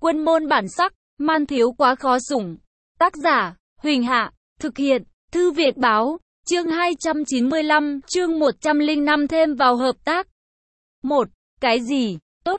Quân môn bản sắc, man thiếu quá khó sủng. Tác giả, Huỳnh Hạ, thực hiện, Thư Việt Báo, chương 295, chương 105 thêm vào hợp tác. 1. Cái gì? Tốt,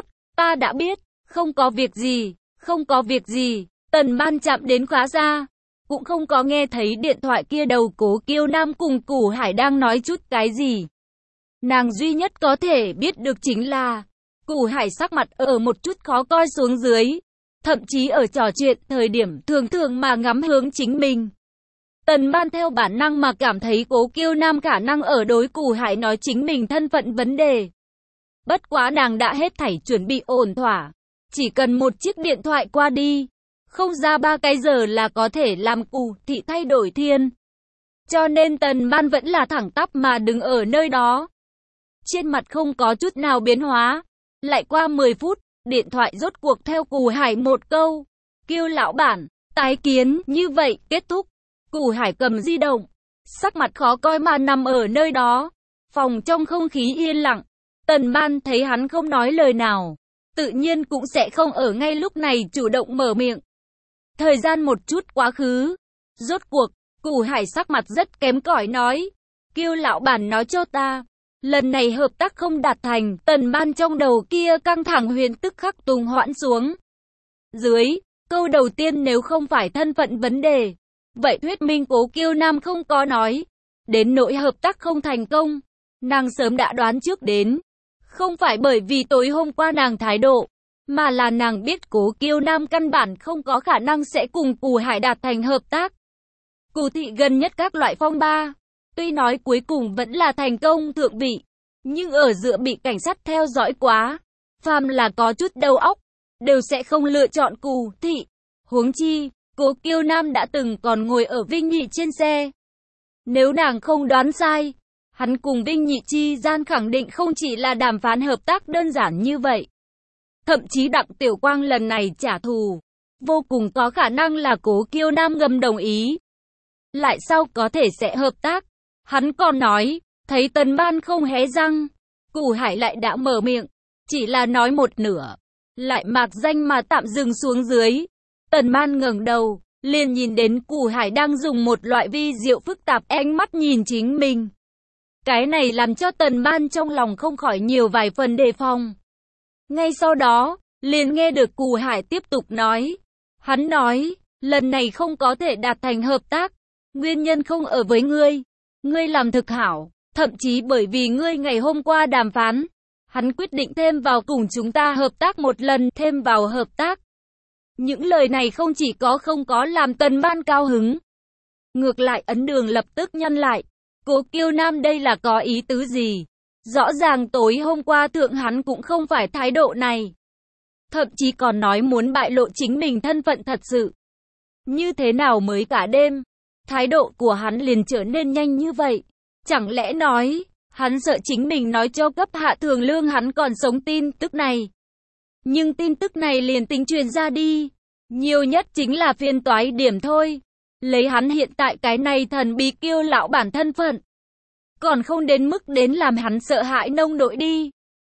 ta đã biết, không có việc gì, không có việc gì. Tần Ban chạm đến khá xa, cũng không có nghe thấy điện thoại kia đầu Cố Kiêu Nam cùng Củ Hải đang nói chút cái gì. Nàng duy nhất có thể biết được chính là Củ Hải sắc mặt ở một chút khó coi xuống dưới, thậm chí ở trò chuyện thời điểm thường thường mà ngắm hướng chính mình. Tần Ban theo bản năng mà cảm thấy Cố Kiêu Nam khả năng ở đối Củ Hải nói chính mình thân phận vấn đề. Bất quá nàng đã hết thảy chuẩn bị ổn thỏa, chỉ cần một chiếc điện thoại qua đi, không ra 3 cái giờ là có thể làm Cù thị thay đổi thiên. Cho nên Tần Ban vẫn là thẳng tắp mà đứng ở nơi đó. Trên mặt không có chút nào biến hóa. Lại qua 10 phút, điện thoại rốt cuộc theo Củ Hải một câu. Kiêu lão bản, tái kiến, như vậy, kết thúc. Củ Hải cầm di động, sắc mặt khó coi mà nằm ở nơi đó. Phòng trong không khí yên lặng. Tần Ban thấy hắn không nói lời nào, tự nhiên cũng sẽ không ở ngay lúc này chủ động mở miệng. Thời gian một chút quá khứ, rốt cuộc, Củ Hải sắc mặt rất kém cỏi nói, Kiêu lão bản nói cho ta, lần này hợp tác không đạt thành. Tần Ban trong đầu kia căng thẳng huyền tức khắc tùng hoãn xuống. Dưới câu đầu tiên nếu không phải thân phận vấn đề, vậy thuyết minh Cố Kiêu Nam không có nói đến nỗi hợp tác không thành công. Nàng sớm đã đoán trước đến, không phải bởi vì tối hôm qua nàng thái độ, mà là nàng biết Cố Kiêu Nam căn bản không có khả năng sẽ cùng Củ Hải đạt thành hợp tác. Cù thị gần nhất các loại phong ba, tuy nói cuối cùng vẫn là thành công thượng vị, nhưng ở giữa bị cảnh sát theo dõi quá, phàm là có chút đầu óc, đều sẽ không lựa chọn Cù thị. Huống chi, Cố Kiêu Nam đã từng còn ngồi ở Vinh Nhị trên xe. Nếu nàng không đoán sai, hắn cùng Vinh Nhị chi gian khẳng định không chỉ là đàm phán hợp tác đơn giản như vậy. Thậm chí Đặng Tiểu Quang lần này trả thù, vô cùng có khả năng là Cố Kiêu Nam ngầm đồng ý. Lại sao có thể sẽ hợp tác? Hắn còn nói, thấy Tần Ban không hé răng, Củ Hải lại đã mở miệng, chỉ là nói một nửa, lại mạc danh mà tạm dừng xuống dưới. Tần Ban ngẩng đầu, liền nhìn đến Củ Hải đang dùng một loại vi diệu phức tạp ánh mắt nhìn chính mình. Cái này làm cho Tần Ban trong lòng không khỏi nhiều vài phần đề phòng. Ngay sau đó, liền nghe được Củ Hải tiếp tục nói. Hắn nói, lần này không có thể đạt thành hợp tác. Nguyên nhân không ở với ngươi. Ngươi làm thực hảo, thậm chí bởi vì ngươi ngày hôm qua đàm phán. Hắn quyết định thêm vào cùng chúng ta hợp tác một lần, thêm vào hợp tác. Những lời này không chỉ không có làm Tần Ban cao hứng. Ngược lại ấn đường lập tức nhăn lại. Cố Kiêu Nam đây là có ý tứ gì? Rõ ràng tối hôm qua thượng hắn cũng không phải thái độ này. Thậm chí còn nói muốn bại lộ chính mình thân phận thật sự. Như thế nào mới cả đêm? Thái độ của hắn liền trở nên nhanh như vậy. Chẳng lẽ nói, hắn sợ chính mình nói cho cấp hạ thường lương hắn còn sống tin tức này. Nhưng tin tức này liền tính truyền ra đi. Nhiều nhất chính là phiền toái điểm thôi. Lấy hắn hiện tại cái này thần bí Kiêu lão bản thân phận. Còn không đến mức đến làm hắn sợ hãi nông nỗi đi.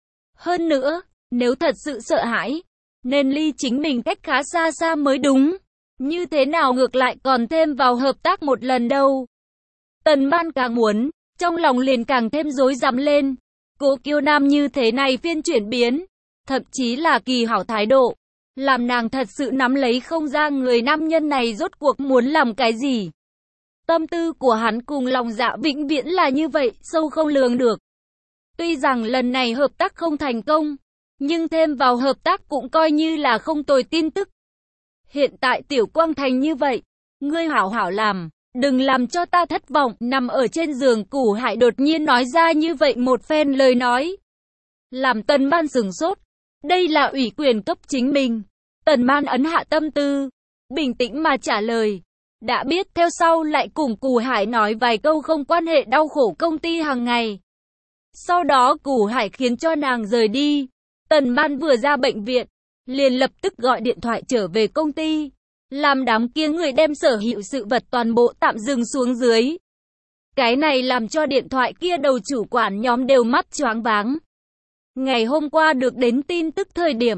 Hơn nữa, nếu thật sự sợ hãi, nên ly chính mình cách khá xa xa mới đúng. Như thế nào ngược lại còn thêm vào hợp tác một lần đâu. Tần Ban càng muốn, trong lòng liền càng thêm rối rắm lên. Cố Kiêu Nam như thế này phiên chuyển biến, thậm chí là kỳ hảo thái độ, làm nàng thật sự nắm lấy không ra người nam nhân này rốt cuộc muốn làm cái gì. Tâm tư của hắn cùng lòng dạ vĩnh viễn là như vậy, sâu không lường được. Tuy rằng lần này hợp tác không thành công, nhưng thêm vào hợp tác cũng coi như là không tồi tin tức. Hiện tại Tiểu Quang thành như vậy, ngươi hảo hảo làm, đừng làm cho ta thất vọng. Nằm ở trên giường Củ Hải đột nhiên nói ra như vậy một phen lời nói, làm Tần Ban sửng sốt. Đây là ủy quyền cấp chính mình. Tần Ban ấn hạ tâm tư, bình tĩnh mà trả lời. Đã biết, theo sau lại cùng Củ Hải nói vài câu không quan hệ đau khổ công ty hàng ngày. Sau đó Củ Hải khiến cho nàng rời đi. Tần Ban vừa ra bệnh viện, liền lập tức gọi điện thoại trở về công ty, làm đám kia người đem sở hữu sự vật toàn bộ tạm dừng xuống dưới. Cái này làm cho điện thoại kia đầu chủ quản nhóm đều mắt choáng váng. Ngày hôm qua được đến tin tức thời điểm,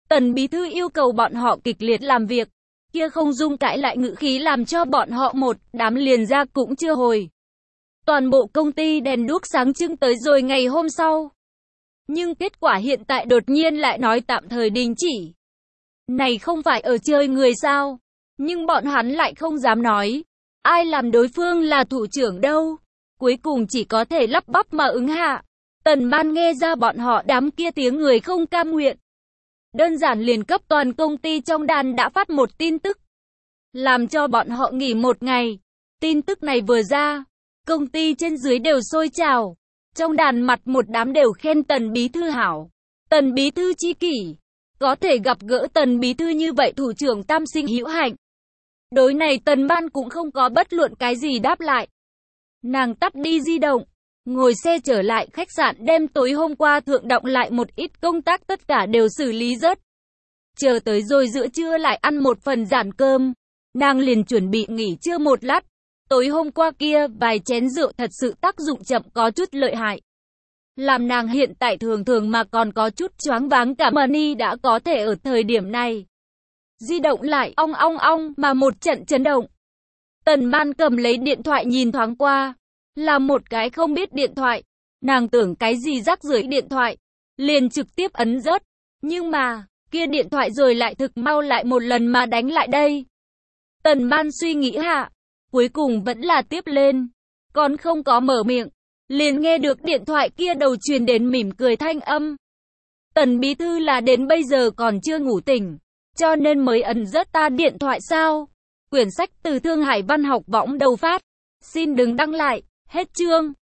Tần bí thư yêu cầu bọn họ kịch liệt làm việc. Kia không dung cãi lại ngữ khí làm cho bọn họ một đám liền ra cũng chưa hồi. Toàn bộ công ty đèn đuốc sáng trưng tới rồi ngày hôm sau. Nhưng kết quả hiện tại đột nhiên lại nói tạm thời đình chỉ. Này không phải ở chơi người sao? Nhưng bọn hắn lại không dám nói. Ai làm đối phương là thủ trưởng đâu? Cuối cùng chỉ có thể lắp bắp mà ứng hạ. Tần Ban nghe ra bọn họ đám kia tiếng người không cam nguyện. Đơn giản liền cấp toàn công ty trong đàn đã phát một tin tức. Làm cho bọn họ nghỉ một ngày. Tin tức này vừa ra, công ty trên dưới đều sôi trào. Trong đàn mặt một đám đều khen Tần bí thư hảo. Tần bí thư chi kỷ. Có thể gặp gỡ Tần bí thư như vậy thủ trưởng tam sinh hữu hạnh. Đối này Tần Ban cũng không có bất luận cái gì đáp lại. Nàng tắt đi di động, ngồi xe trở lại khách sạn đem tối hôm qua thượng động lại một ít công tác tất cả đều xử lý rớt. Chờ tới rồi giữa trưa lại ăn một phần giản cơm, nàng liền chuẩn bị nghỉ trưa một lát. Tối hôm qua kia vài chén rượu thật sự tác dụng chậm có chút lợi hại. Làm nàng hiện tại thường thường mà còn có chút choáng váng cả mani đã có thể ở thời điểm này. Di động lại ong ong ong mà một trận chấn động. Tần Ban cầm lấy điện thoại nhìn thoáng qua. Là một cái không biết điện thoại. Nàng tưởng cái gì rác rưởi điện thoại. Liền trực tiếp ấn rớt. Nhưng mà, kia điện thoại rồi lại thực mau lại một lần mà đánh lại đây. Tần Ban suy nghĩ hạ. Cuối cùng vẫn là tiếp lên. Còn không có mở miệng. Liền nghe được điện thoại kia đầu truyền đến mỉm cười thanh âm. Tần bí thư là đến bây giờ còn chưa ngủ tỉnh. Cho nên mới ấn rớt ta điện thoại sao? Quyển sách từ Thương Hải Văn học võng đầu phát. Xin đừng đăng lại. Hết chương.